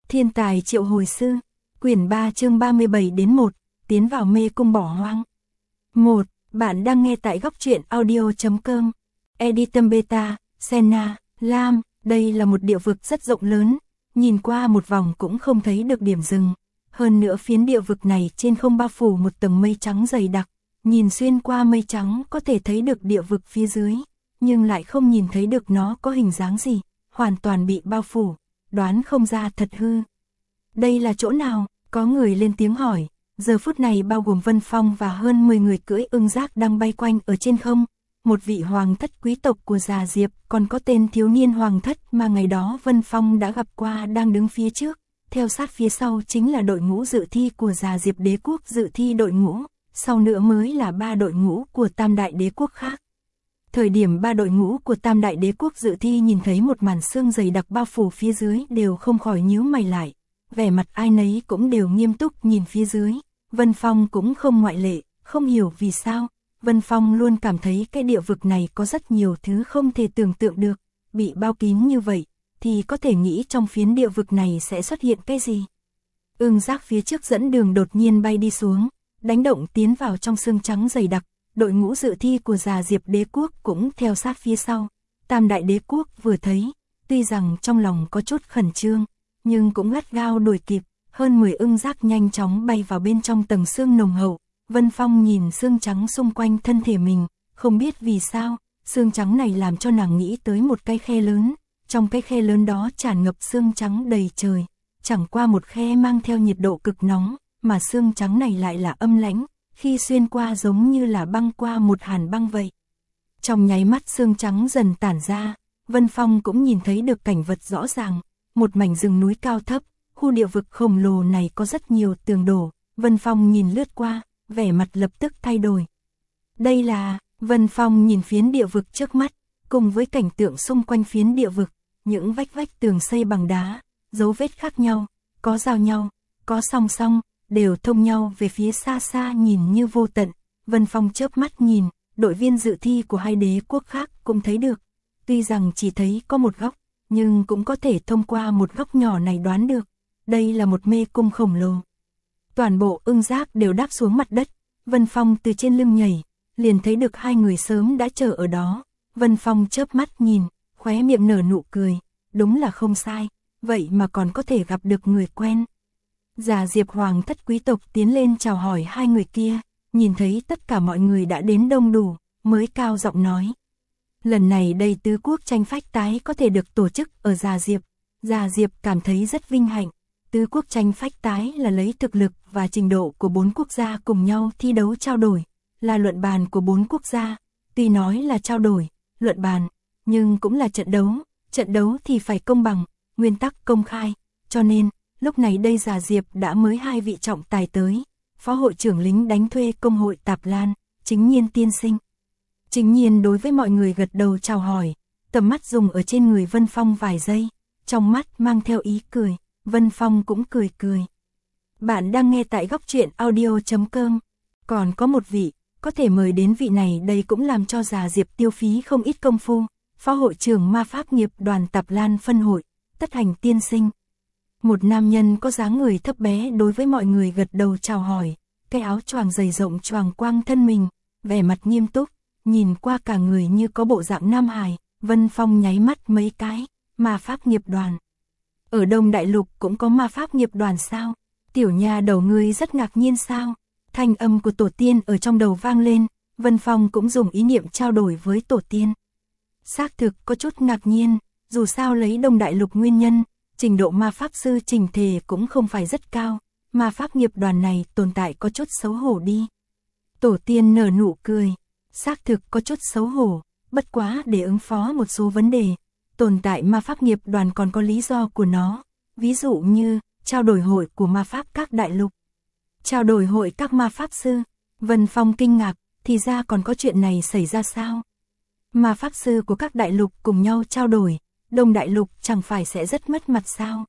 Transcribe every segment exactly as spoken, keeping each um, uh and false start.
Thiên tài triệu hồi sư, quyển ba chương ba mươi bảy đến một, tiến vào mê cung bỏ hoang. một. Bạn đang nghe tại góc truyện audio chấm com. Editum Beta, Senna, Lam, đây là một địa vực rất rộng lớn, nhìn qua một vòng cũng không thấy được điểm dừng. Hơn nữa phiến địa vực này trên không bao phủ một tầng mây trắng dày đặc, nhìn xuyên qua mây trắng có thể thấy được địa vực phía dưới, nhưng lại không nhìn thấy được nó có hình dáng gì, hoàn toàn bị bao phủ, đoán không ra thật hư. Đây là chỗ nào? Có người lên tiếng hỏi. Giờ phút này bao gồm Vân Phong và hơn mười người cưỡi ưng giác đang bay quanh ở trên không. Một vị hoàng thất quý tộc của Già Diệp, còn có tên thiếu niên hoàng thất mà ngày đó Vân Phong đã gặp qua đang đứng phía trước. Theo sát phía sau chính là đội ngũ dự thi của Già Diệp đế quốc dự thi đội ngũ, sau nữa mới là ba đội ngũ của Tam đại đế quốc khác. Thời điểm ba đội ngũ của Tam đại đế quốc dự thi nhìn thấy một màn sương dày đặc bao phủ phía dưới đều không khỏi nhíu mày lại. Vẻ mặt ai nấy cũng đều nghiêm túc nhìn phía dưới. Vân Phong cũng không ngoại lệ, không hiểu vì sao. Vân Phong luôn cảm thấy cái địa vực này có rất nhiều thứ không thể tưởng tượng được. Bị bao kín như vậy, thì có thể nghĩ trong phiến địa vực này sẽ xuất hiện cái gì. Ưng giác phía trước dẫn đường đột nhiên bay đi xuống, đánh động tiến vào trong sương trắng dày đặc. Đội ngũ dự thi của Già Diệp đế quốc cũng theo sát phía sau. Tam đại đế quốc vừa thấy, tuy rằng trong lòng có chút khẩn trương, nhưng cũng gắt gao đuổi kịp. Hơn mười ưng giác nhanh chóng bay vào bên trong tầng sương nồng hậu. Vân Phong nhìn sương trắng xung quanh thân thể mình, không biết vì sao, sương trắng này làm cho nàng nghĩ tới một cái khe lớn. Trong cái khe lớn đó tràn ngập sương trắng đầy trời, chẳng qua một khe mang theo nhiệt độ cực nóng, mà sương trắng này lại là âm lãnh, khi xuyên qua giống như là băng qua một hàn băng vậy. Trong nháy mắt sương trắng dần tản ra, Vân Phong cũng nhìn thấy được cảnh vật rõ ràng, một mảnh rừng núi cao thấp. Khu địa vực khổng lồ này có rất nhiều tường đổ, Vân Phong nhìn lướt qua, vẻ mặt lập tức thay đổi. Đây là, Vân Phong nhìn phiến địa vực trước mắt, cùng với cảnh tượng xung quanh phiến địa vực, những vách vách tường xây bằng đá, dấu vết khác nhau, có giao nhau, có song song, đều thông nhau về phía xa xa nhìn như vô tận. Vân Phong chớp mắt nhìn, đội viên dự thi của hai đế quốc khác cũng thấy được, tuy rằng chỉ thấy có một góc, nhưng cũng có thể thông qua một góc nhỏ này đoán được. Đây là một mê cung khổng lồ. Toàn bộ ưng giác đều đáp xuống mặt đất. Vân Phong từ trên lưng nhảy, liền thấy được hai người sớm đã chờ ở đó. Vân Phong chớp mắt nhìn, khóe miệng nở nụ cười. Đúng là không sai, vậy mà còn có thể gặp được người quen. Già Diệp hoàng thất quý tộc tiến lên chào hỏi hai người kia, nhìn thấy tất cả mọi người đã đến đông đủ, mới cao giọng nói. Lần này đây tứ quốc tranh phách tái có thể được tổ chức ở Già Diệp. Già Diệp cảm thấy rất vinh hạnh. Tứ quốc tranh phách tái là lấy thực lực và trình độ của bốn quốc gia cùng nhau thi đấu trao đổi, là luận bàn của bốn quốc gia, tuy nói là trao đổi, luận bàn, nhưng cũng là trận đấu, trận đấu thì phải công bằng, nguyên tắc công khai, cho nên, lúc này đây Già Diệp đã mới hai vị trọng tài tới, phó hội trưởng lính đánh thuê công hội Tạp Lan, Chính Nhiên tiên sinh. Chính Nhiên đối với mọi người gật đầu chào hỏi, tầm mắt dùng ở trên người Vân Phong vài giây, trong mắt mang theo ý cười. Vân Phong cũng cười cười. Bạn đang nghe tại góc truyện audio chấm com. Còn có một vị, có thể mời đến vị này đây cũng làm cho Già Diệp tiêu phí không ít công phu. Phó hội trưởng ma pháp nghiệp đoàn Tạp Lan phân hội, Tất Hành tiên sinh. Một nam nhân có dáng người thấp bé đối với mọi người gật đầu chào hỏi. Cái áo choàng dày rộng choàng quang thân mình, vẻ mặt nghiêm túc, nhìn qua cả người như có bộ dạng nam hài. Vân Phong nháy mắt mấy cái, ma pháp nghiệp đoàn. Ở Đông Đại Lục cũng có ma pháp nghiệp đoàn sao? Tiểu nha đầu ngươi rất ngạc nhiên sao? Thanh âm của tổ tiên ở trong đầu vang lên, Vân Phong cũng dùng ý niệm trao đổi với tổ tiên. Xác thực có chút ngạc nhiên, dù sao lấy Đông Đại Lục nguyên nhân, trình độ ma pháp sư trình thể cũng không phải rất cao, ma pháp nghiệp đoàn này tồn tại có chút xấu hổ đi. Tổ tiên nở nụ cười, xác thực có chút xấu hổ, bất quá để ứng phó một số vấn đề. Tồn tại ma pháp nghiệp đoàn còn có lý do của nó, ví dụ như trao đổi hội của ma pháp các đại lục, trao đổi hội các ma pháp sư. Vân Phong kinh ngạc, thì ra còn có chuyện này xảy ra sao? Ma pháp sư của các đại lục cùng nhau trao đổi, Đông Đại Lục chẳng phải sẽ rất mất mặt sao?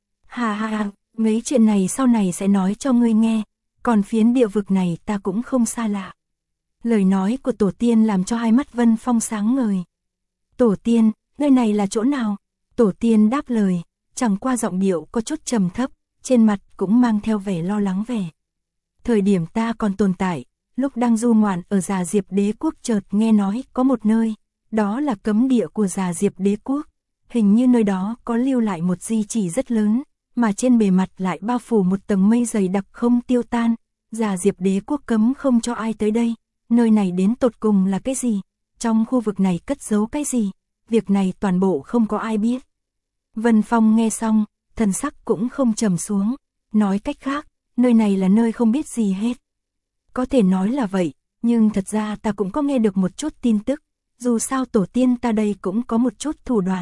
Hà hà hà, mấy chuyện này sau này sẽ nói cho ngươi nghe, còn phiến địa vực này ta cũng không xa lạ. Lời nói của tổ tiên làm cho hai mắt Vân Phong sáng ngời. Tổ tiên, nơi này là chỗ nào? Tổ tiên đáp lời, chẳng qua giọng điệu có chút trầm thấp, trên mặt cũng mang theo vẻ lo lắng vẻ. Thời điểm ta còn tồn tại, lúc đang du ngoạn ở Già Diệp Đế Quốc chợt nghe nói có một nơi, đó là cấm địa của Già Diệp Đế Quốc. Hình như nơi đó có lưu lại một di chỉ rất lớn, mà trên bề mặt lại bao phủ một tầng mây dày đặc không tiêu tan. Già Diệp Đế Quốc cấm không cho ai tới đây. Nơi này đến tột cùng là cái gì? Trong khu vực này cất giấu cái gì? Việc này toàn bộ không có ai biết. Vân Phong nghe xong, thần sắc cũng không trầm xuống. Nói cách khác, nơi này là nơi không biết gì hết. Có thể nói là vậy, nhưng thật ra ta cũng có nghe được một chút tin tức. Dù sao tổ tiên ta đây cũng có một chút thủ đoạn.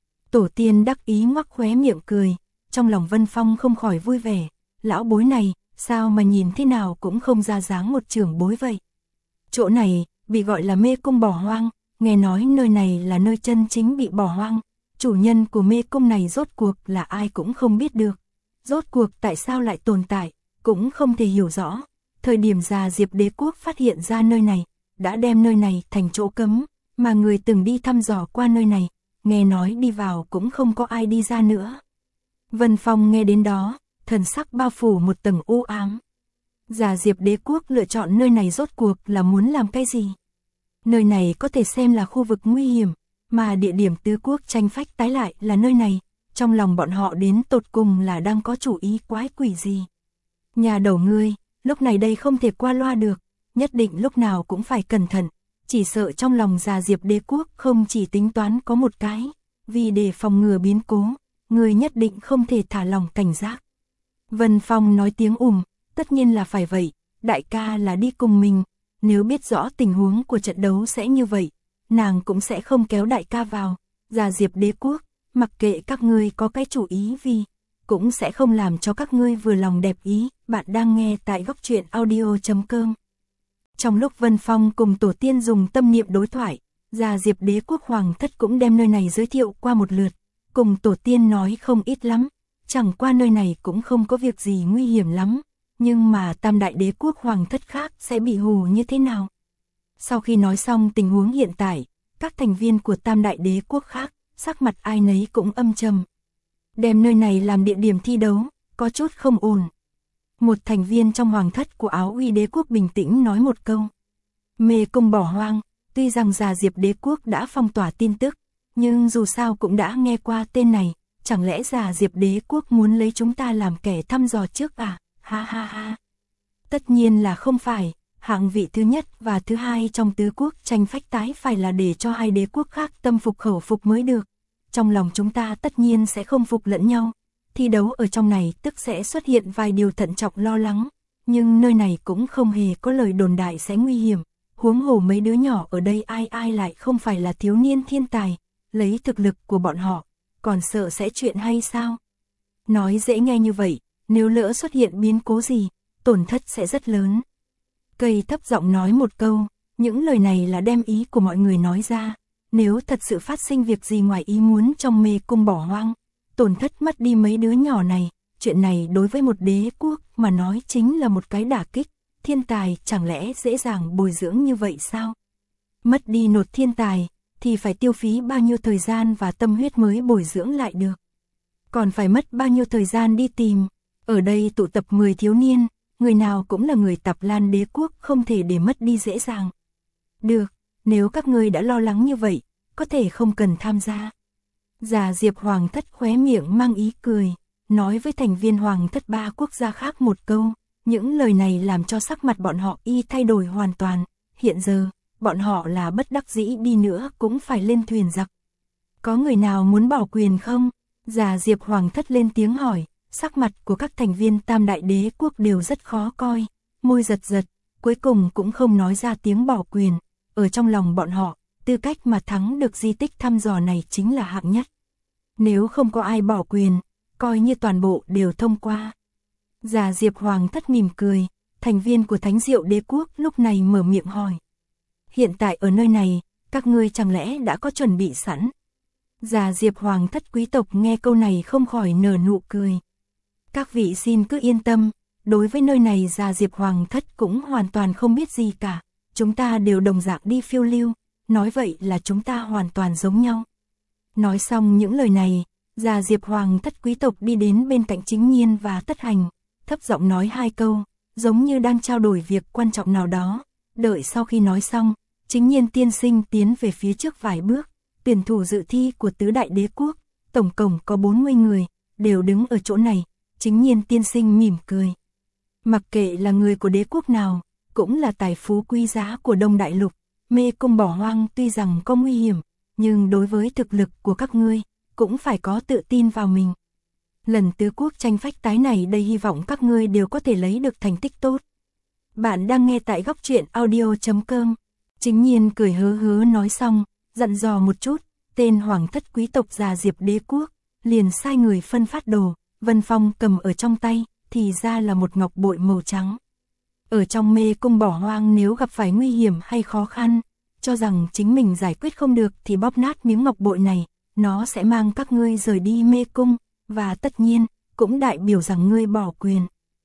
Tổ tiên đắc ý ngoắc khóe miệng cười, trong lòng Vân Phong không khỏi vui vẻ. Lão bối này, sao mà nhìn thế nào cũng không ra dáng một trưởng bối vậy. Chỗ này, bị gọi là mê cung bỏ hoang, nghe nói nơi này là nơi chân chính bị bỏ hoang. Chủ nhân của mê cung này rốt cuộc là ai cũng không biết được. Rốt cuộc tại sao lại tồn tại, cũng không thể hiểu rõ. Thời điểm Già Diệp Đế Quốc phát hiện ra nơi này, đã đem nơi này thành chỗ cấm, mà người từng đi thăm dò qua nơi này, nghe nói đi vào cũng không có ai đi ra nữa. Vân Phong nghe đến đó, thần sắc bao phủ một tầng u ám. Già Diệp Đế Quốc lựa chọn nơi này rốt cuộc là muốn làm cái gì? Nơi này có thể xem là khu vực nguy hiểm, mà địa điểm tứ quốc tranh phách tái lại là nơi này. Trong lòng bọn họ đến tột cùng là đang có chủ ý quái quỷ gì? Nhà đầu ngươi, lúc này đây không thể qua loa được, nhất định lúc nào cũng phải cẩn thận. Chỉ sợ trong lòng Già Diệp Đế Quốc không chỉ tính toán có một cái, vì để phòng ngừa biến cố, người nhất định không thể thả lòng cảnh giác. Vân Phong nói tiếng ùm, tất nhiên là phải vậy, đại ca là đi cùng mình, nếu biết rõ tình huống của trận đấu sẽ như vậy, nàng cũng sẽ không kéo đại ca vào. Già Diệp Đế Quốc, mặc kệ các ngươi có cái chủ ý vì, cũng sẽ không làm cho các ngươi vừa lòng đẹp ý. Bạn đang nghe tại góc truyện audio chấm com. Trong lúc Vân Phong cùng tổ tiên dùng tâm niệm đối thoại, Già Diệp Đế Quốc Hoàng thất cũng đem nơi này giới thiệu qua một lượt, cùng tổ tiên nói không ít lắm, chẳng qua nơi này cũng không có việc gì nguy hiểm lắm, nhưng mà Tam Đại Đế Quốc Hoàng thất khác sẽ bị hù như thế nào? Sau khi nói xong tình huống hiện tại, các thành viên của Tam Đại Đế Quốc khác, sắc mặt ai nấy cũng âm trầm. Đem nơi này làm địa điểm thi đấu, có chút không ổn. Một thành viên trong hoàng thất của Áo Uy Đế Quốc bình tĩnh nói một câu. Mê cung bỏ hoang, tuy rằng Già Diệp Đế Quốc đã phong tỏa tin tức, nhưng dù sao cũng đã nghe qua tên này, chẳng lẽ Già Diệp Đế Quốc muốn lấy chúng ta làm kẻ thăm dò trước à? Ha ha ha. Tất nhiên là không phải, hạng vị thứ nhất và thứ hai trong tứ quốc tranh phách tái phải là để cho hai đế quốc khác tâm phục khẩu phục mới được. Trong lòng chúng ta tất nhiên sẽ không phục lẫn nhau. Thi đấu ở trong này tức sẽ xuất hiện vài điều thận trọng lo lắng, nhưng nơi này cũng không hề có lời đồn đại sẽ nguy hiểm. Huống hồ mấy đứa nhỏ ở đây ai ai lại không phải là thiếu niên thiên tài, lấy thực lực của bọn họ, còn sợ sẽ chuyện hay sao? Nói dễ nghe như vậy, nếu lỡ xuất hiện biến cố gì, tổn thất sẽ rất lớn. Cây thấp giọng nói một câu, những lời này là đem ý của mọi người nói ra. Nếu thật sự phát sinh việc gì ngoài ý muốn trong mê cung bỏ hoang, tổn thất mất đi mấy đứa nhỏ này, chuyện này đối với một đế quốc mà nói chính là một cái đả kích. Thiên tài chẳng lẽ dễ dàng bồi dưỡng như vậy sao? Mất đi nột thiên tài, thì phải tiêu phí bao nhiêu thời gian và tâm huyết mới bồi dưỡng lại được. Còn phải mất bao nhiêu thời gian đi tìm. Ở đây tụ tập mười thiếu niên, người nào cũng là người Tạp Lan Đế Quốc, không thể để mất đi dễ dàng. Được, nếu các ngươi đã lo lắng như vậy, có thể không cần tham gia. Già Diệp Hoàng thất khóe miệng mang ý cười, nói với thành viên Hoàng thất ba quốc gia khác một câu. Những lời này làm cho sắc mặt bọn họ y thay đổi hoàn toàn. Hiện giờ, bọn họ là bất đắc dĩ đi nữa cũng phải lên thuyền giặc. Có người nào muốn bỏ quyền không? Già Diệp Hoàng thất lên tiếng hỏi. Sắc mặt của các thành viên Tam Đại Đế Quốc đều rất khó coi, môi giật giật, cuối cùng cũng không nói ra tiếng bỏ quyền. Ở trong lòng bọn họ, tư cách mà thắng được di tích thăm dò này chính là hạng nhất. Nếu không có ai bỏ quyền, coi như toàn bộ đều thông qua. Già Diệp Hoàng thất mỉm cười, thành viên của Thánh Diệu Đế Quốc lúc này mở miệng hỏi. Hiện tại ở nơi này, các ngươi chẳng lẽ đã có chuẩn bị sẵn? Già Diệp Hoàng thất quý tộc nghe câu này không khỏi nở nụ cười. Các vị xin cứ yên tâm, đối với nơi này Già Diệp Hoàng thất cũng hoàn toàn không biết gì cả. Chúng ta đều đồng dạng đi phiêu lưu, nói vậy là chúng ta hoàn toàn giống nhau. Nói xong những lời này, Già Diệp Hoàng thất quý tộc đi đến bên cạnh Chính Nhiên và Tất Hành, thấp giọng nói hai câu, giống như đang trao đổi việc quan trọng nào đó. Đợi sau khi nói xong, Chính Nhiên tiên sinh tiến về phía trước vài bước. Tuyển thủ dự thi của tứ đại đế quốc, tổng cộng có bốn mươi người, đều đứng ở chỗ này. Chính Nhiên tiên sinh mỉm cười. Mặc kệ là người của đế quốc nào, cũng là tài phú quý giá của Đông Đại Lục. Mê cung bỏ hoang tuy rằng có nguy hiểm, nhưng đối với thực lực của các ngươi, cũng phải có tự tin vào mình. Lần tứ quốc tranh phách tái này đây hy vọng các ngươi đều có thể lấy được thành tích tốt. Bạn đang nghe tại góc truyện audio chấm com. Chính Nhiên cười hớ hớ nói xong, dặn dò một chút, tên hoàng thất quý tộc Già Diệp đế quốc, liền sai người phân phát đồ. Vân Phong cầm ở trong tay, thì ra là một ngọc bội màu trắng. Ở trong mê cung bỏ hoang nếu gặp phải nguy hiểm hay khó khăn, cho rằng chính mình giải quyết không được thì bóp nát miếng ngọc bội này, nó sẽ mang các ngươi rời đi mê cung, và tất nhiên, cũng đại biểu rằng ngươi bỏ quyền.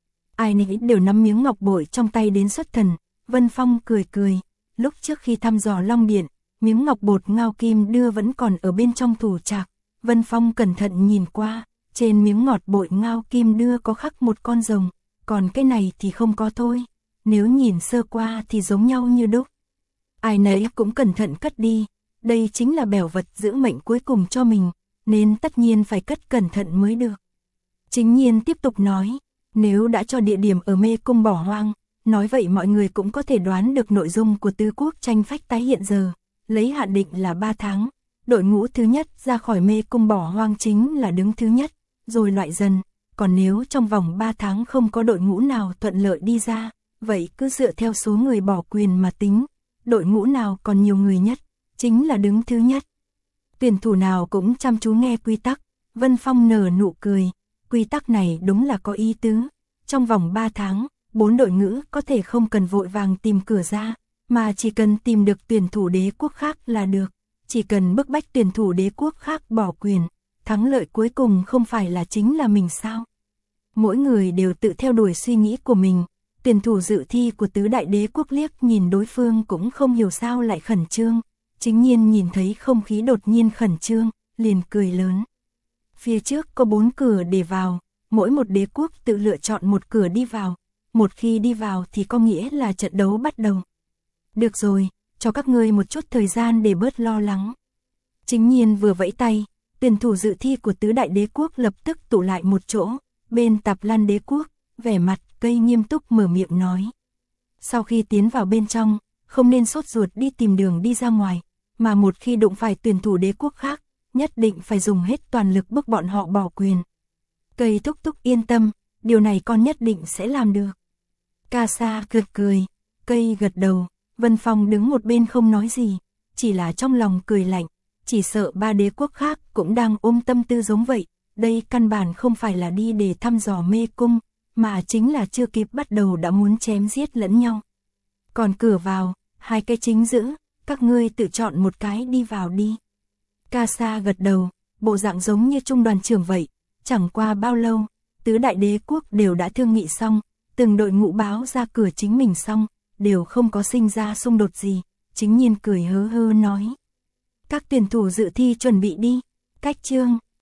Ai nấy đều nắm miếng ngọc bội trong tay đến xuất thần. Vân Phong cười cười, lúc trước khi thăm dò Long Điện, miếng ngọc bột ngao kim đưa vẫn còn ở bên trong thủ trạc. Vân Phong cẩn thận nhìn qua, trên miếng ngọt bội ngao kim đưa có khắc một con rồng, còn cái này thì không có thôi. Nếu nhìn sơ qua thì giống nhau như đúc. Ai nấy cũng cẩn thận cất đi, đây chính là bẻo vật giữ mệnh cuối cùng cho mình, nên tất nhiên phải cất cẩn thận mới được. Chính Nhiên tiếp tục nói, nếu đã cho địa điểm ở mê cung bỏ hoang, nói vậy mọi người cũng có thể đoán được nội dung của tứ quốc tranh phách tái hiện giờ. Lấy hạn định là ba tháng, đội ngũ thứ nhất ra khỏi mê cung bỏ hoang chính là đứng thứ nhất, rồi loại dần. Còn nếu trong vòng ba tháng không có đội ngũ nào thuận lợi đi ra, vậy cứ dựa theo số người bỏ quyền mà tính, đội ngũ nào còn nhiều người nhất, chính là đứng thứ nhất. Tuyển thủ nào cũng chăm chú nghe quy tắc, Vân Phong nở nụ cười, quy tắc này đúng là có ý tứ. Trong vòng ba tháng, bốn đội ngũ có thể không cần vội vàng tìm cửa ra, mà chỉ cần tìm được tuyển thủ đế quốc khác là được. Chỉ cần bức bách tuyển thủ đế quốc khác bỏ quyền, thắng lợi cuối cùng không phải là chính là mình sao? Mỗi người đều tự theo đuổi suy nghĩ của mình. Tuyển thủ dự thi của tứ đại đế quốc liếc nhìn đối phương cũng không hiểu sao lại khẩn trương. Chính Nhiên nhìn thấy không khí đột nhiên khẩn trương, liền cười lớn. Phía trước có bốn cửa để vào, mỗi một đế quốc tự lựa chọn một cửa đi vào. Một khi đi vào thì có nghĩa là trận đấu bắt đầu. Được rồi, cho các ngươi một chút thời gian để bớt lo lắng. Chính Nhiên vừa vẫy tay, tuyển thủ dự thi của tứ đại đế quốc lập tức tụ lại một chỗ, bên Tạp Lan đế quốc, vẻ mặt Cây nghiêm túc mở miệng nói. Sau khi tiến vào bên trong, không nên sốt ruột đi tìm đường đi ra ngoài, mà một khi đụng phải tuyển thủ đế quốc khác, nhất định phải dùng hết toàn lực bức bọn họ bỏ quyền. Cây thúc thúc yên tâm, điều này con nhất định sẽ làm được. Ca Sa cười cười, Cây gật đầu, Vân Phong đứng một bên không nói gì, chỉ là trong lòng cười lạnh, chỉ sợ ba đế quốc khác cũng đang ôm tâm tư giống vậy, đây căn bản không phải là đi để thăm dò mê cung, mà chính là chưa kịp bắt đầu đã muốn chém giết lẫn nhau. Còn cửa vào, hai cái chính giữ, các ngươi tự chọn một cái đi vào đi. Ca Sa gật đầu, bộ dạng giống như trung đoàn trưởng vậy, chẳng qua bao lâu, tứ đại đế quốc đều đã thương nghị xong, từng đội ngũ báo ra cửa chính mình xong, đều không có sinh ra xung đột gì. Chính Nhiên cười hớ hơ nói. Các tuyển thủ dự thi chuẩn bị đi, cách chương.